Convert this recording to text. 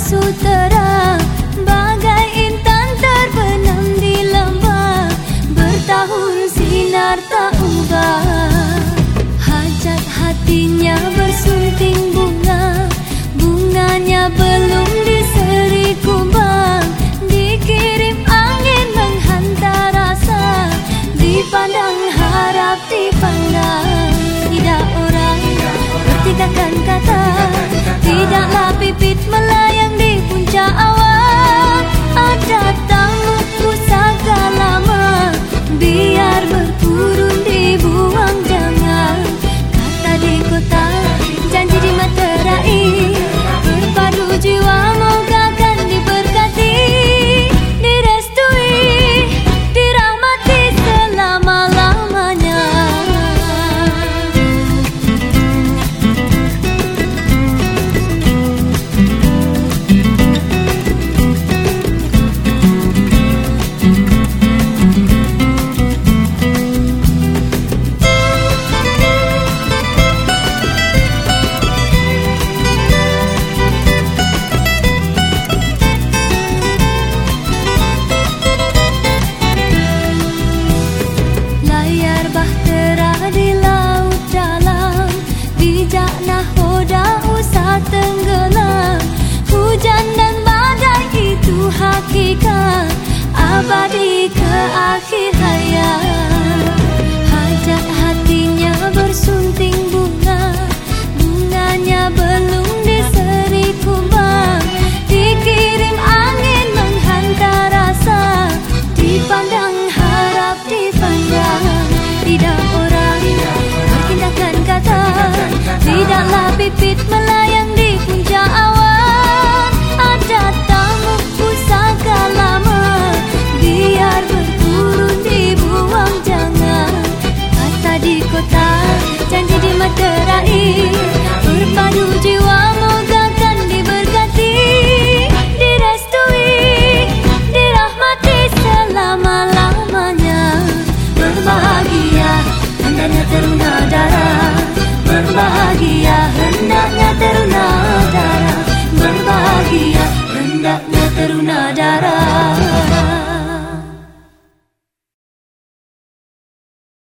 sutera, bagai intan terbenam di lembah, bertahun sinar tak ubah. Hajat hatinya bersunting bunga, bunganya belum diseri kumbang, dikirim angin menghantar rasa, dipandang harap dipandang. Tidak orang bertikahkan kata, tidaklah pipit melayang di puncak awan. Ada tamu pusaka lama, biar berkurun dibuang jangan. Kata di kota, janji di materai, berpadu jiwa moga kan diberkati, direstui, dirahmati selama-lamanya. Tenggelam, hujan dan badai itu hakikat abadi ke akhir hayat. Hajat hatinya bersunting bunga, bunganya belum diseri kumbang, dikirim angin menghantar rasa, dipandang harap dipandang. Tidak orang bertindakan kata, tidaklah pipit melayang di puncak awan. Ada tamu pusaka lama, biar berkurun dibuang jangan. Kata di kota, janji di materai, berpadu jiwa moga kan diberkati, direstui, dirahmati selama-lamanya. Berbahagia hendaknya teruna darah, berbahagia hendaknya teruna darah, berbahagia hendaknya teruna darah.